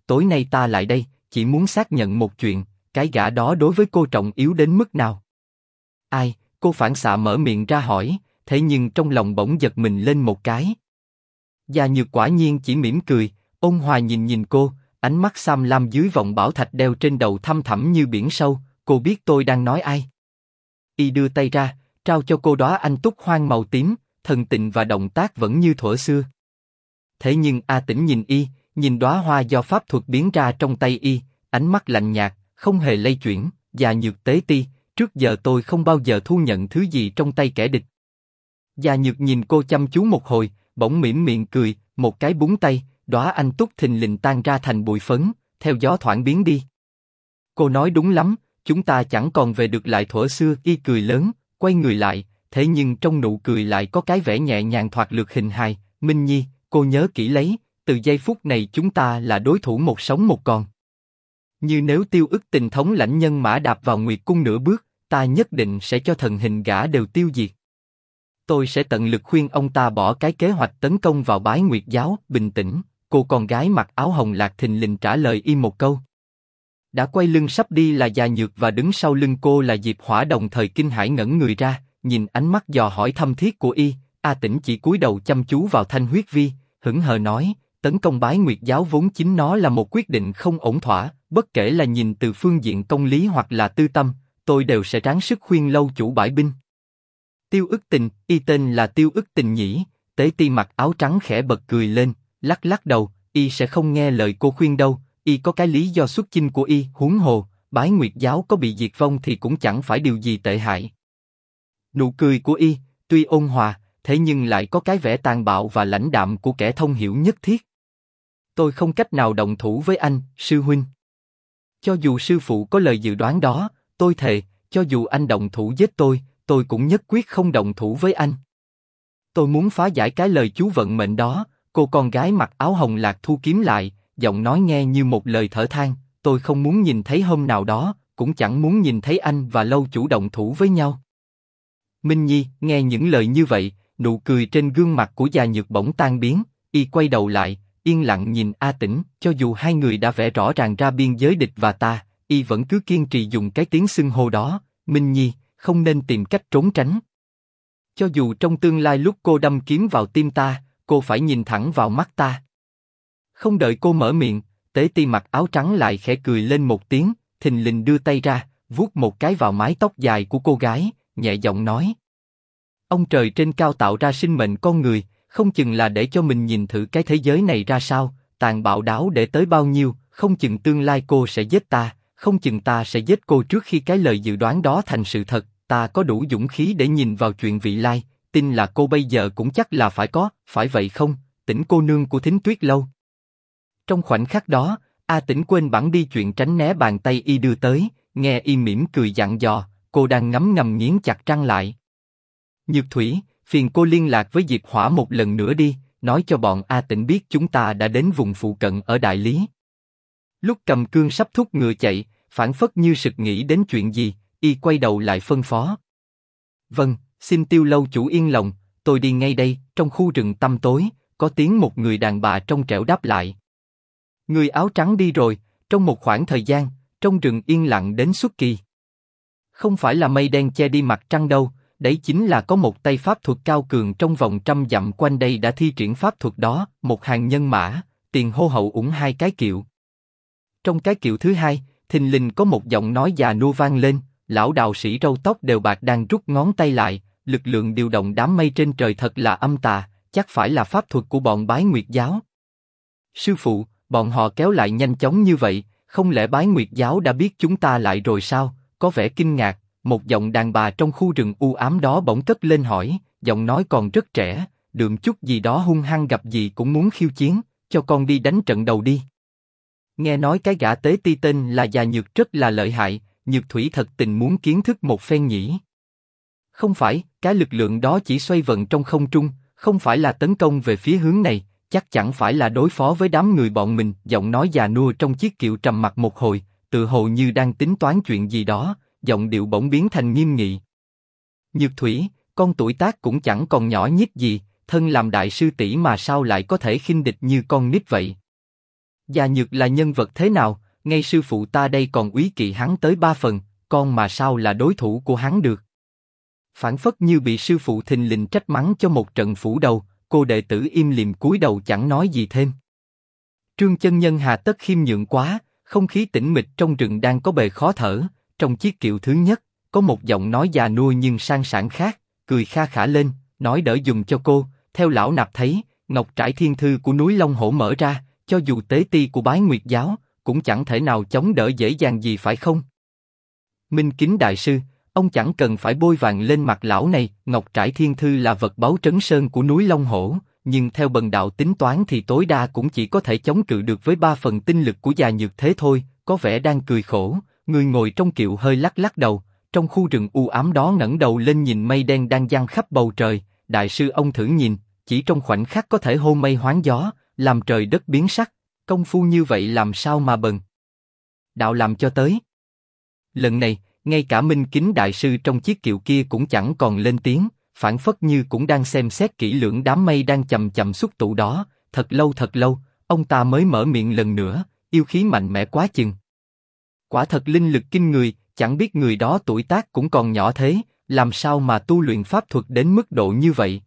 tối nay ta lại đây, chỉ muốn xác nhận một chuyện, cái gã đó đối với cô trọng yếu đến mức nào? Ai? Cô phản xạ mở miệng ra hỏi, thế nhưng trong lòng bỗng giật mình lên một cái. Gia Nhược quả nhiên chỉ mỉm cười, ôn hòa nhìn nhìn cô, ánh mắt xám lam dưới vòng bảo thạch đeo trên đầu thăm thẳm như biển sâu. Cô biết tôi đang nói ai? Y đưa tay ra, trao cho cô đóa anh túc hoang màu tím, thần tình và động tác vẫn như thuở xưa. Thế nhưng A Tĩnh nhìn Y, nhìn đóa hoa do pháp thuật biến ra trong tay Y, ánh mắt lạnh nhạt, không hề lay chuyển. Gia Nhược tế ti, trước giờ tôi không bao giờ thu nhận thứ gì trong tay kẻ địch. Gia Nhược nhìn cô chăm chú một hồi, bỗng mỉm miệng cười, một cái búng tay, đóa anh túc thình lình tan ra thành bụi phấn, theo gió thoảng biến đi. Cô nói đúng lắm, chúng ta chẳng còn về được lại thuở xưa. Y cười lớn, quay người lại, thế nhưng trong nụ cười lại có cái vẻ nhẹ nhàng thoạt lược hình hài. Minh Nhi, cô nhớ kỹ lấy, từ giây phút này chúng ta là đối thủ một sống một còn. Như nếu Tiêu Ức Tình thống lãnh nhân mã đạp vào Nguyệt Cung nửa bước, ta nhất định sẽ cho thần hình gã đều tiêu diệt. Tôi sẽ tận lực khuyên ông ta bỏ cái kế hoạch tấn công vào Bái Nguyệt giáo. Bình tĩnh, cô con gái mặc áo hồng lạc thình lình trả lời Y một câu. Đã quay lưng sắp đi là Gia Nhược và đứng sau lưng cô là Diệp Hỏa đồng thời kinh hãi ngẩn người ra, nhìn ánh mắt dò hỏi thâm thiết của Y, A Tĩnh chỉ cúi đầu chăm chú vào thanh huyết vi, hững hờ nói, tấn công Bái Nguyệt giáo vốn chính nó là một quyết định không ổn thỏa, bất kể là nhìn từ phương diện công lý hoặc là tư tâm, tôi đều sẽ ráng sức khuyên lâu chủ bãi binh. Tiêu Ức Tình, Y tên là Tiêu Ức Tình nhỉ? Tế Ti mặc áo trắng khẽ bật cười lên, lắc lắc đầu, Y sẽ không nghe lời cô khuyên đâu. Y có cái lý do xuất chinh của Y, huống hồ, Bái Nguyệt giáo có bị diệt vong thì cũng chẳng phải điều gì tệ hại. Nụ cười của Y, tuy ôn hòa, thế nhưng lại có cái vẻ tàn bạo và lãnh đạm của kẻ thông hiểu nhất thiết. Tôi không cách nào động thủ với anh, sư huynh. Cho dù sư phụ có lời dự đoán đó, tôi thề, cho dù anh động thủ giết tôi cũng nhất quyết không động thủ với anh. Tôi muốn phá giải cái lời chú vận mệnh đó. Cô con gái mặc áo hồng lạc thu kiếm lại, giọng nói nghe như một lời thở than. Tôi không muốn nhìn thấy hôm nào đó, cũng chẳng muốn nhìn thấy anh và lâu chủ động thủ với nhau. Minh Nhi nghe những lời như vậy, nụ cười trên gương mặt của Gia Nhược bỗng tan biến. Y quay đầu lại, yên lặng nhìn A Tĩnh. Cho dù hai người đã vẽ rõ ràng ra biên giới địch và ta, Y vẫn cứ kiên trì dùng cái tiếng xưng hô đó. Minh Nhi, không nên tìm cách trốn tránh. Cho dù trong tương lai lúc cô đâm kiếm vào tim ta, cô phải nhìn thẳng vào mắt ta. Không đợi cô mở miệng, Tế Ti mặc áo trắng lại khẽ cười lên một tiếng, thình lình đưa tay ra, vuốt một cái vào mái tóc dài của cô gái, nhẹ giọng nói: ông trời trên cao tạo ra sinh mệnh con người, không chừng là để cho mình nhìn thử cái thế giới này ra sao, tàn bạo đáo để tới bao nhiêu, không chừng tương lai cô sẽ giết ta, không chừng ta sẽ giết cô trước khi cái lời dự đoán đó thành sự thật. Ta có đủ dũng khí để nhìn vào chuyện vị lai, tin là cô bây giờ cũng chắc là phải có, phải vậy không, Tĩnh cô nương của Thính Tuyết lâu? Trong khoảnh khắc đó, A Tĩnh quên bẵng đi chuyện tránh né bàn tay Y đưa tới, nghe Y mỉm cười dặn dò, cô đang ngấm ngầm nghiến chặt răng lại. Nhược Thủy, phiền cô liên lạc với Diệp Hỏa một lần nữa đi, nói cho bọn A Tĩnh biết chúng ta đã đến vùng phụ cận ở Đại Lý. Lúc Cầm Cương sắp thúc ngựa chạy, phảng phất như sực nghĩ đến chuyện gì, Y quay đầu lại phân phó. Vâng, xin Tiêu lâu chủ yên lòng, tôi đi ngay đây. Trong khu rừng tăm tối, có tiếng một người đàn bà trong trẻo đáp lại. Người áo trắng đi rồi. Trong một khoảng thời gian, trong rừng yên lặng đến xuất kỳ. Không phải là mây đen che đi mặt trăng đâu, đấy chính là có một tay pháp thuật cao cường trong vòng 100 dặm quanh đây đã thi triển pháp thuật đó. Một hàng nhân mã, tiền hô hậu ủng hai cái kiệu. Trong cái kiệu thứ hai, thình lình có một giọng nói già nua vang lên. Lão đạo sĩ râu tóc đều bạc đang rút ngón tay lại, lực lượng điều động đám mây trên trời thật là âm tà, chắc phải là pháp thuật của bọn Bái Nguyệt giáo. Sư phụ, bọn họ kéo lại nhanh chóng như vậy, không lẽ Bái Nguyệt giáo đã biết chúng ta lại rồi sao? Có vẻ kinh ngạc, một giọng đàn bà trong khu rừng u ám đó bỗng cất lên hỏi, giọng nói còn rất trẻ, đượm chút gì đó hung hăng, gặp gì cũng muốn khiêu chiến, cho con đi đánh trận đầu đi. Nghe nói cái gã Tế Ti tên là Gia Nhược rất là lợi hại. Nhược Thủy thật tình muốn kiến thức một phen nhỉ? Không phải, cái lực lượng đó chỉ xoay vần trong không trung, không phải là tấn công về phía hướng này, chắc chẳng phải là đối phó với đám người bọn mình. Giọng nói già nua trong chiếc kiệu trầm mặc một hồi, tự hồ như đang tính toán chuyện gì đó, giọng điệu bỗng biến thành nghiêm nghị. Nhược Thủy, con tuổi tác cũng chẳng còn nhỏ nhít gì, thân làm đại sư tỷ mà sao lại có thể khinh địch như con nít vậy? Già Nhược là nhân vật thế nào, ngay sư phụ ta đây còn úy kỵ hắn tới 3 phần, con mà sao là đối thủ của hắn được. Phảng phất như bị sư phụ thình lình trách mắng cho một trận phủ đầu, cô đệ tử im lìm cúi đầu chẳng nói gì thêm. Trương chân nhân hà tất khiêm nhượng quá, không khí tĩnh mịch trong rừng đang có bề khó thở, trong chiếc kiệu thứ nhất, có một giọng nói già nua nhưng sang sảng khác, cười kha khả lên, nói đỡ dùm cho cô, theo lão nạp thấy, ngọc trải thiên thư của núi Long Hổ mở ra, cho dù tế ti của Bái Nguyệt giáo, cũng chẳng thể nào chống đỡ dễ dàng gì phải không? Minh Kính đại sư, ông chẳng cần phải bôi vàng lên mặt lão này, ngọc trải thiên thư là vật báu trấn sơn của núi Long Hổ, nhưng theo bần đạo tính toán thì tối đa cũng chỉ có thể chống cự được với 3 phần tinh lực của già Nhược thế thôi, có vẻ đang cười khổ, người ngồi trong kiệu hơi lắc lắc đầu, trong khu rừng u ám đó ngẩng đầu lên nhìn mây đen đang giăng khắp bầu trời, đại sư ông thử nhìn, chỉ trong khoảnh khắc có thể hô mây hoán gió, làm trời đất biến sắc, công phu như vậy làm sao mà bần đạo làm cho tới. Lần này, ngay cả Minh Kính đại sư trong chiếc kiệu kia cũng chẳng còn lên tiếng, phảng phất như cũng đang xem xét kỹ lưỡng đám mây đang chậm chậm xúc tụ đó, thật lâu, ông ta mới mở miệng lần nữa, yêu khí mạnh mẽ quá chừng. Quả thật linh lực kinh người, chẳng biết người đó tuổi tác cũng còn nhỏ thế, làm sao mà tu luyện pháp thuật đến mức độ như vậy.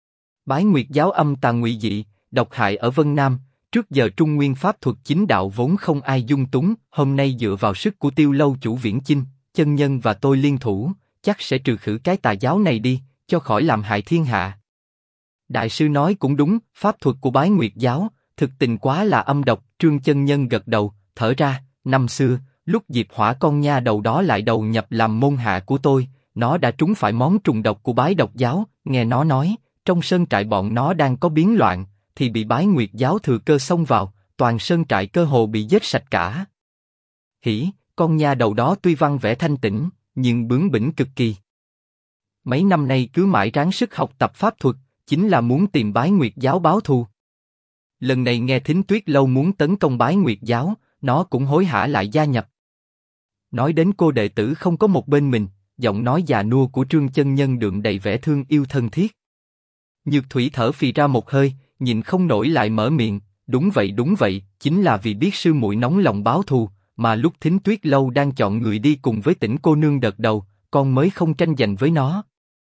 Bái Nguyệt giáo âm tà ngụy dị, độc hại ở Vân Nam, trước giờ Trung Nguyên pháp thuật chính đạo vốn không ai dung túng, hôm nay dựa vào sức của Tiêu lâu chủ Viễn Chinh, chân nhân và tôi liên thủ, chắc sẽ trừ khử cái tà giáo này đi, cho khỏi làm hại thiên hạ. Đại sư nói cũng đúng, pháp thuật của Bái Nguyệt giáo, thực tình quá là âm độc, Trương chân nhân gật đầu, thở ra, năm xưa, lúc Diệp Hỏa con nha đầu đó lại đầu nhập làm môn hạ của tôi, nó đã trúng phải món trùng độc của Bái Độc giáo, nghe nó nói, trong sơn trại bọn nó đang có biến loạn, thì bị Bái Nguyệt giáo thừa cơ xông vào, toàn sơn trại cơ hồ bị giết sạch cả. Hỉ, con nha đầu đó tuy văn vẻ thanh tĩnh, nhưng bướng bỉnh cực kỳ. Mấy năm nay cứ mãi ráng sức học tập pháp thuật, chính là muốn tìm Bái Nguyệt giáo báo thù. Lần này nghe Thính Tuyết lâu muốn tấn công Bái Nguyệt giáo, nó cũng hối hả lại gia nhập. Nói đến cô đệ tử không có một bên mình, giọng nói già nua của Trương chân nhân đượm đầy vẻ thương yêu thân thiết. Nhược Thủy thở phì ra một hơi, nhìn không nổi lại mở miệng, đúng vậy, chính là vì biết sư muội nóng lòng báo thù, mà lúc Thính Tuyết lâu đang chọn người đi cùng với Tĩnh cô nương đợt đầu, con mới không tranh giành với nó.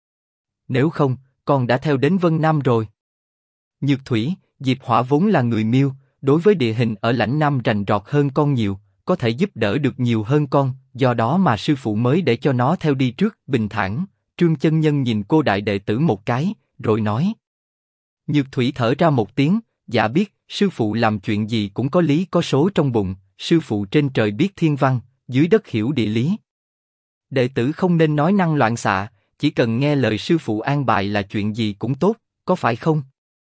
Nếu không, con đã theo đến Vân Nam rồi. Nhược Thủy, Diệp Hỏa vốn là người Miêu, đối với địa hình ở lãnh Nam rành rọt hơn con nhiều, có thể giúp đỡ được nhiều hơn con, do đó mà sư phụ mới để cho nó theo đi trước, bình thản. Trương chân nhân nhìn cô đại đệ tử một cái, rồi nói. Nhược Thủy thở ra một tiếng, dạ biết, sư phụ làm chuyện gì cũng có lý có số trong bụng, sư phụ trên trời biết thiên văn, dưới đất hiểu địa lý. Đệ tử không nên nói năng loạn xạ, chỉ cần nghe lời sư phụ an bài là chuyện gì cũng tốt, có phải không?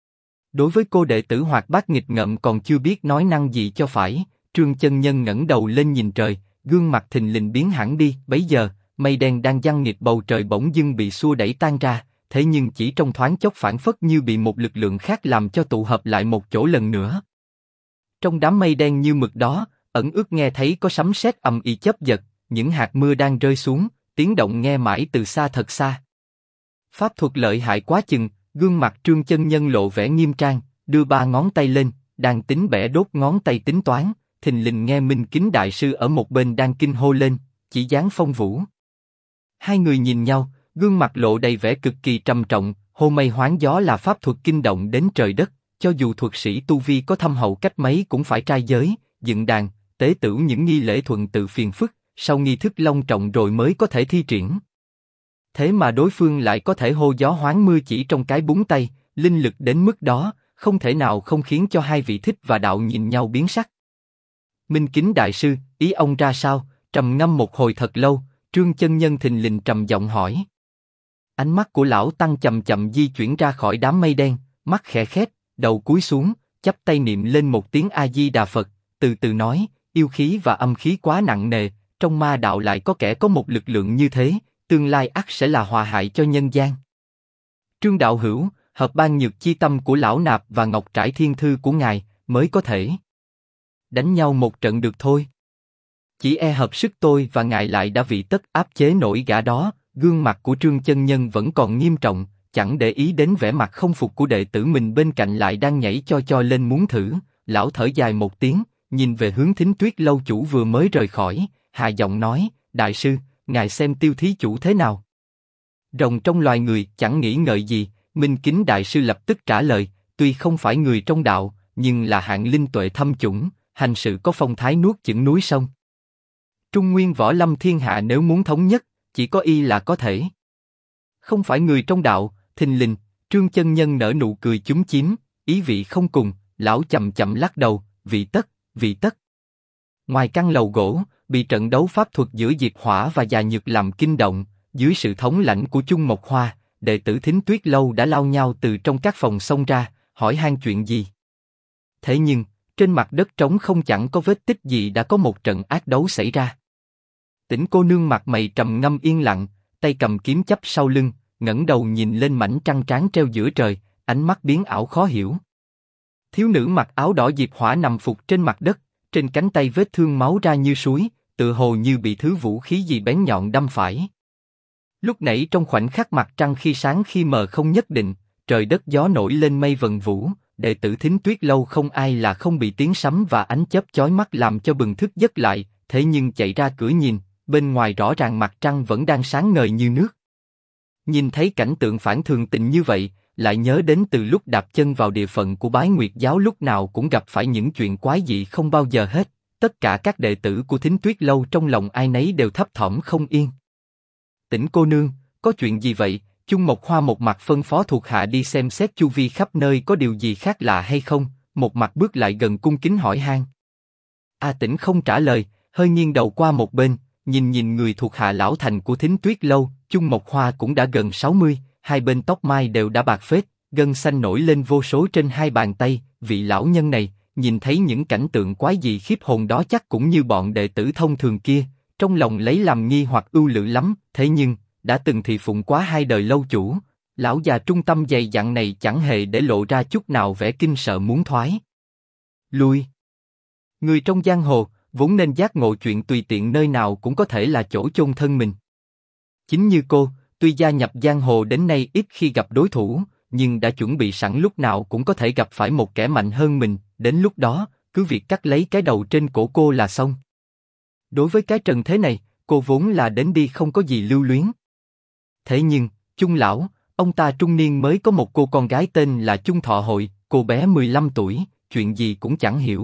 Đối với cô đệ tử hoạt bát nghịch ngợm còn chưa biết nói năng gì cho phải, Trương chân nhân ngẩng đầu lên nhìn trời, gương mặt thình lình biến hẳn đi. Bấy giờ, mây đen đang giăng nghịt bầu trời bỗng dưng bị xua đẩy tan ra, thế nhưng chỉ trong thoáng chốc phảng phất như bị một lực lượng khác làm cho tụ hợp lại một chỗ lần nữa. Trong đám mây đen như mực đó, ẩn ước nghe thấy có sấm sét ầm ĩ chớp giật, những hạt mưa đang rơi xuống, tiếng động nghe mãi từ xa thật xa. Pháp thuật lợi hại quá chừng, gương mặt Trương chân nhân lộ vẻ nghiêm trang, đưa 3 ngón tay lên, đang tính bẻ đốt ngón tay tính toán, thình lình nghe Minh Kính đại sư ở một bên đang kinh hô lên, chỉ dáng phong vũ. Hai người nhìn nhau, gương mặt lộ đầy vẻ cực kỳ trầm trọng, hô mây hoán gió là pháp thuật kinh động đến trời đất, cho dù thuật sĩ tu vi có thâm hậu cách mấy cũng phải trai giới, dựng đàn, tế tửu những nghi lễ thuận tự phiền phức, sau nghi thức long trọng rồi mới có thể thi triển. Thế mà đối phương lại có thể hô gió hoán mưa chỉ trong cái búng tay, linh lực đến mức đó, không thể nào không khiến cho hai vị thích và đạo nhìn nhau biến sắc. Minh Kính đại sư, ý ông ra sao? Trầm ngâm một hồi thật lâu, Trương chân nhân thình lình trầm giọng hỏi. Ánh mắt của lão tăng chậm chậm di chuyển ra khỏi đám mây đen, mắt khẽ khép, đầu cúi xuống, chắp tay niệm lên một tiếng A Di Đà Phật, từ từ nói, yêu khí và âm khí quá nặng nề, trong ma đạo lại có kẻ có một lực lượng như thế, tương lai ắt sẽ là hòa hại cho nhân gian. Trương đạo hữu, hợp ban nhược chi tâm của lão nạp và ngọc trải thiên thư của ngài mới có thể đánh nhau một trận được thôi. Chỉ e hợp sức tôi và ngài lại đã vị tất áp chế nổi gã đó. Gương mặt của Trương chân nhân vẫn còn nghiêm trọng, chẳng để ý đến vẻ mặt không phục của đệ tử mình bên cạnh lại đang nhảy cho lên muốn thử. Lão thở dài một tiếng, nhìn về hướng Thính Tuyết lâu chủ vừa mới rời khỏi, hạ giọng nói, đại sư, ngài xem Tiêu thí chủ thế nào? Rồng trong loài người chẳng nghĩ ngợi gì, Minh Kính đại sư lập tức trả lời, tuy không phải người trong đạo, nhưng là hạng linh tuệ thâm chủng, hành sự có phong thái nuốt chửng núi sông. Trung nguyên võ lâm thiên hạ nếu muốn thống nhất, chỉ có y là có thể. Không phải người trong đạo, thình lình, Trương chân nhân nở nụ cười chúm chím, ý vị không cùng, lão chậm chậm lắc đầu, vị tất, vị tất. Ngoài căn lầu gỗ, bị trận đấu pháp thuật giữa Diệp Hỏa và Già Nhược làm kinh động, dưới sự thống lãnh của Chung Mộc Hoa, đệ tử Thính Tuyết lâu đã lao nhau từ trong các phòng xông ra, hỏi han chuyện gì. Thế nhưng, trên mặt đất trống không chẳng có vết tích gì đã có một trận ác đấu xảy ra. Tĩnh cô nương mặt mày trầm ngâm yên lặng, tay cầm kiếm chắp sau lưng, ngẩng đầu nhìn lên mảnh trăng tráng treo giữa trời, ánh mắt biến ảo khó hiểu. Thiếu nữ mặc áo đỏ Diệp Hỏa nằm phục trên mặt đất, trên cánh tay vết thương máu ra như suối, tựa hồ như bị thứ vũ khí gì bén nhọn đâm phải. Lúc nãy trong khoảnh khắc mặt trăng khi sáng khi mờ không nhất định, trời đất gió nổi lên mây vần vũ, đệ tử Thính Tuyết lâu không ai là không bị tiếng sấm và ánh chớp chói mắt làm cho bừng thức giấc lại, thế nhưng chạy ra cửa nhìn, bên ngoài rõ ràng mặt trăng vẫn đang sáng ngời như nước. Nhìn thấy cảnh tượng phản thường tình như vậy, lại nhớ đến từ lúc đạp chân vào địa phận của Bái Nguyệt giáo lúc nào cũng gặp phải những chuyện quái dị không bao giờ hết, tất cả các đệ tử của Thính Tuyết lâu trong lòng ai nấy đều thấp thỏm không yên. Tĩnh cô nương, có chuyện gì vậy? Chung Mộc Hoa một mặt phân phó thuộc hạ đi xem xét chu vi khắp nơi có điều gì khác lạ hay không, một mặt bước lại gần cung kính hỏi han. A Tĩnh không trả lời, hơi nghiêng đầu qua một bên, nhìn người thuộc hạ lão thành của Thính Tuyết lâu. Chung Mộc Hoa cũng đã gần 60, hai bên tóc mai đều đã bạc phết, gân xanh nổi lên vô số trên hai bàn tay. Vị lão nhân này, nhìn thấy những cảnh tượng quái dị khiếp hồn đó chắc cũng như bọn đệ tử thông thường kia, trong lòng lấy làm nghi hoặc ưu lự lắm. Thế nhưng, đã từng thị phụng quá hai đời lâu chủ, lão già trung tâm dày dặn này chẳng hề để lộ ra chút nào vẻ kinh sợ muốn thoái lui. Người trong giang hồ vốn nên giác ngộ chuyện tùy tiện nơi nào cũng có thể là chỗ chôn thân mình. Chính như cô, tuy gia nhập giang hồ đến nay ít khi gặp đối thủ, nhưng đã chuẩn bị sẵn lúc nào cũng có thể gặp phải một kẻ mạnh hơn mình. Đến lúc đó, cứ việc cắt lấy cái đầu trên cổ cô là xong. Đối với cái trần thế này, cô vốn là đến đi không có gì lưu luyến. Thế nhưng, Chung lão, ông ta trung niên mới có một cô con gái tên là Chung Thọ Hội, cô bé 15 tuổi, chuyện gì cũng chẳng hiểu.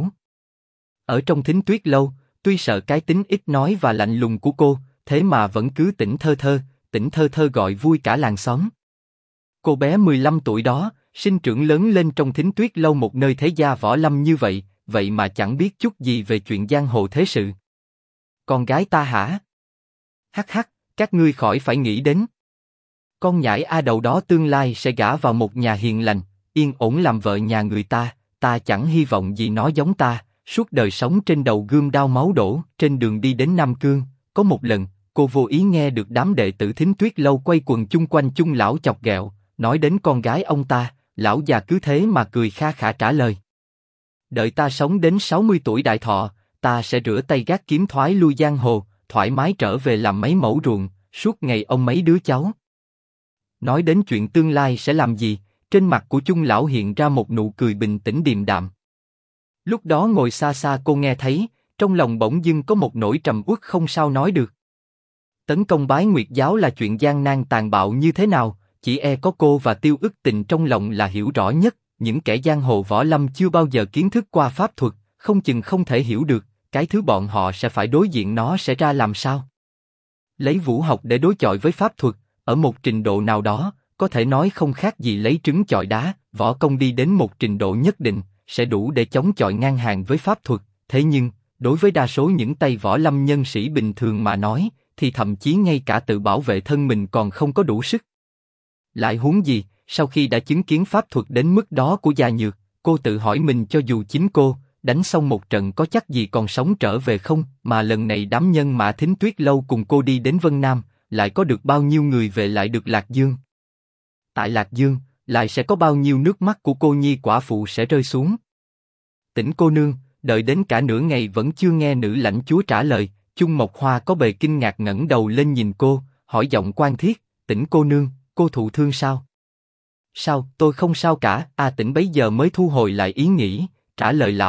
Ở trong Thính Tuyết lâu, tuy sợ cái tính ít nói và lạnh lùng của cô, thế mà vẫn cứ tỉnh thơ thơ gọi vui cả làng xóm. Cô bé 15 tuổi đó, sinh trưởng lớn lên trong Thính Tuyết lâu một nơi thế gia võ lâm như vậy, vậy mà chẳng biết chút gì về chuyện giang hồ thế sự. Con gái ta hả? Hắc hắc, các ngươi khỏi phải nghĩ đến. Con nhãi a đầu đó tương lai sẽ gả vào một nhà hiền lành, yên ổn làm vợ nhà người ta, ta chẳng hy vọng gì nó giống ta, suốt đời sống trên đầu gươm đao máu đổ. Trên đường đi đến Nam Cương, có một lần, cô vô ý nghe được đám đệ tử Thính Tuyết lâu quay quần chung quanh Chung lão chọc ghẹo, nói đến con gái ông ta, lão già cứ thế mà cười kha khả trả lời. Đợi ta sống đến 60 tuổi đại thọ, ta sẽ rửa tay gác kiếm thoái lui giang hồ, thoải mái trở về làm mấy mẫu ruộng, suốt ngày ông mấy đứa cháu. Nói đến chuyện tương lai sẽ làm gì, trên mặt của Chung lão hiện ra một nụ cười bình tĩnh điềm đạm. Lúc đó ngồi xa xa cô nghe thấy, trong lòng bỗng dưng có một nỗi trầm uất không sao nói được. Tấn công Bái Nguyệt giáo là chuyện gian nan tàn bạo như thế nào, chỉ e có cô và Tiêu Ức Tình trong lòng là hiểu rõ nhất. Những kẻ giang hồ võ lâm chưa bao giờ kiến thức qua pháp thuật, không chừng không thể hiểu được cái thứ bọn họ sẽ phải đối diện nó sẽ ra làm sao. Lấy vũ học để đối chọi với pháp thuật, ở một trình độ nào đó, có thể nói không khác gì lấy trứng chọi đá. Võ công đi đến một trình độ nhất định, sẽ đủ để chống chọi ngang hàng với pháp thuật. Thế nhưng, đối với đa số những tay võ lâm nhân sĩ bình thường mà nói, thì thậm chí ngay cả tự bảo vệ thân mình còn không có đủ sức. Lại huống gì, sau khi đã chứng kiến pháp thuật đến mức đó của Già Nhược, cô tự hỏi mình cho dù chính cô đánh xong một trận có chắc gì còn sống trở về không, mà lần này đám nhân mã Thính Tuyết lâu cùng cô đi đến Vân Nam, lại có được bao nhiêu người về lại được Lạc Dương. Tại Lạc Dương, lại sẽ có bao nhiêu nước mắt của cô nhi quả phụ sẽ rơi xuống. Tĩnh cô nương, đợi đến cả nửa ngày vẫn chưa nghe nữ lãnh chúa trả lời, Chung Mộc Hoa có bề kinh ngạc ngẩng đầu lên nhìn cô, hỏi giọng quan thiết, Tĩnh cô nương, cô thụ thương sao? Sao, tôi không sao cả. A Tĩnh bấy giờ mới thu hồi lại ý nghĩ, trả lời lão,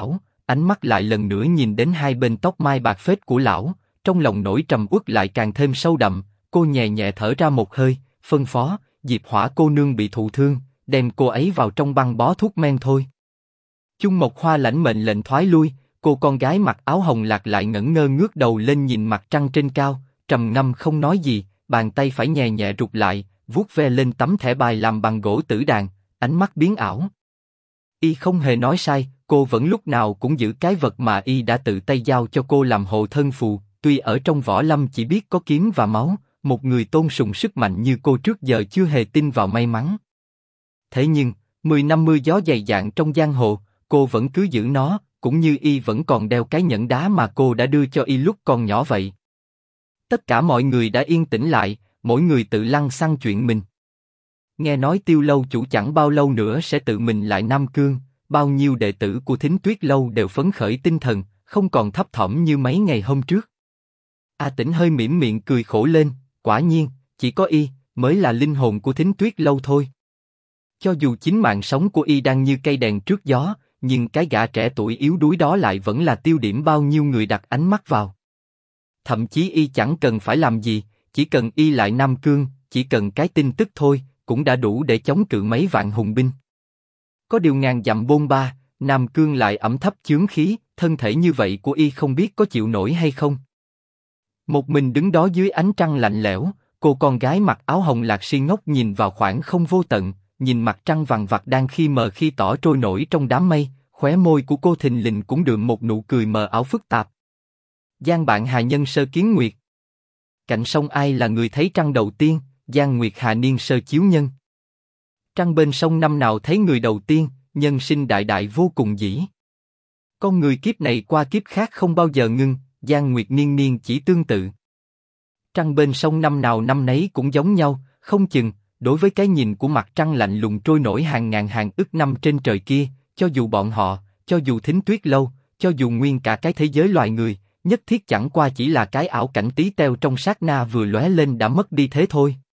ánh mắt lại lần nữa nhìn đến hai bên tóc mai bạc phết của lão, trong lòng nỗi trầm uất lại càng thêm sâu đậm. Cô nhẹ nhẹ thở ra một hơi, phân phó, Diệp Hỏa cô nương bị thụ thương, đem cô ấy vào trong băng bó thuốc men thôi. Chung Mộc Hoa lãnh mệnh lệnh thoái lui, cô con gái mặc áo hồng lạc lại ngẩn ngơ ngước đầu lên nhìn mặt trăng trên cao, trầm ngâm không nói gì, bàn tay phải nhẹ nhẹ rụt lại, vuốt ve lên tấm thẻ bài làm bằng gỗ tử đàn, ánh mắt biến ảo. Y không hề nói sai, cô vẫn lúc nào cũng giữ cái vật mà Y đã tự tay giao cho cô làm hộ thân phù. Tuy ở trong võ lâm chỉ biết có kiếm và máu, một người tôn sùng sức mạnh như cô trước giờ chưa hề tin vào may mắn. Thế nhưng, 10 năm mưa gió dày dạn trong giang hồ, cô vẫn cứ giữ nó, cũng như Y vẫn còn đeo cái nhẫn đá mà cô đã đưa cho Y lúc còn nhỏ vậy. Tất cả mọi người đã yên tĩnh lại, mỗi người tự lăng xăng chuyện mình. Nghe nói Tiêu lâu chủ chẳng bao lâu nữa sẽ tự mình lại Nam Cương, bao nhiêu đệ tử của Thính Tuyết lâu đều phấn khởi tinh thần, không còn thấp thỏm như mấy ngày hôm trước. A Tĩnh hơi mỉm miệng cười khổ lên, quả nhiên, chỉ có Y mới là linh hồn của Thính Tuyết lâu thôi. Cho dù chính mạng sống của Y đang như cây đèn trước gió, nhưng cái gã trẻ tuổi yếu đuối đó lại vẫn là tiêu điểm bao nhiêu người đặt ánh mắt vào. Thậm chí Y chẳng cần phải làm gì, chỉ cần Y lại Nam Cương, chỉ cần cái tin tức thôi, cũng đã đủ để chống cự mấy vạn hùng binh. Có điều ngàn dặm bôn ba, Nam Cương lại ẩm thấp chướng khí, thân thể như vậy của Y không biết có chịu nổi hay không. Một mình đứng đó dưới ánh trăng lạnh lẽo, cô con gái mặc áo hồng lạc si ngốc nhìn vào khoảng không vô tận, nhìn mặt trăng vằng vặc đang khi mờ khi tỏ trôi nổi trong đám mây, khóe môi của cô thình lình cũng đượm một nụ cười mờ ảo phức tạp. Giang bạn Hà Nhân sơ kiến nguyệt. Cạnh sông ai là người thấy trăng đầu tiên, Giang Nguyệt Hà niên sơ chiếu nhân. Trăng bên sông năm nào thấy người đầu tiên, nhân sinh đại đại vô cùng dĩ. Con người kiếp này qua kiếp khác không bao giờ ngưng, Giang Nguyệt niên niên chỉ tương tự. Trăng bên sông năm nào năm nấy cũng giống nhau, không chừng, đối với cái nhìn của mặt trăng lạnh lùng trôi nổi hàng ngàn hàng ức năm trên trời kia, cho dù bọn họ, cho dù Thính Tuyết lâu, cho dù nguyên cả cái thế giới loài người, nhất thiết chẳng qua chỉ là cái ảo cảnh tí teo trong sát na vừa lóe lên đã mất đi thế thôi.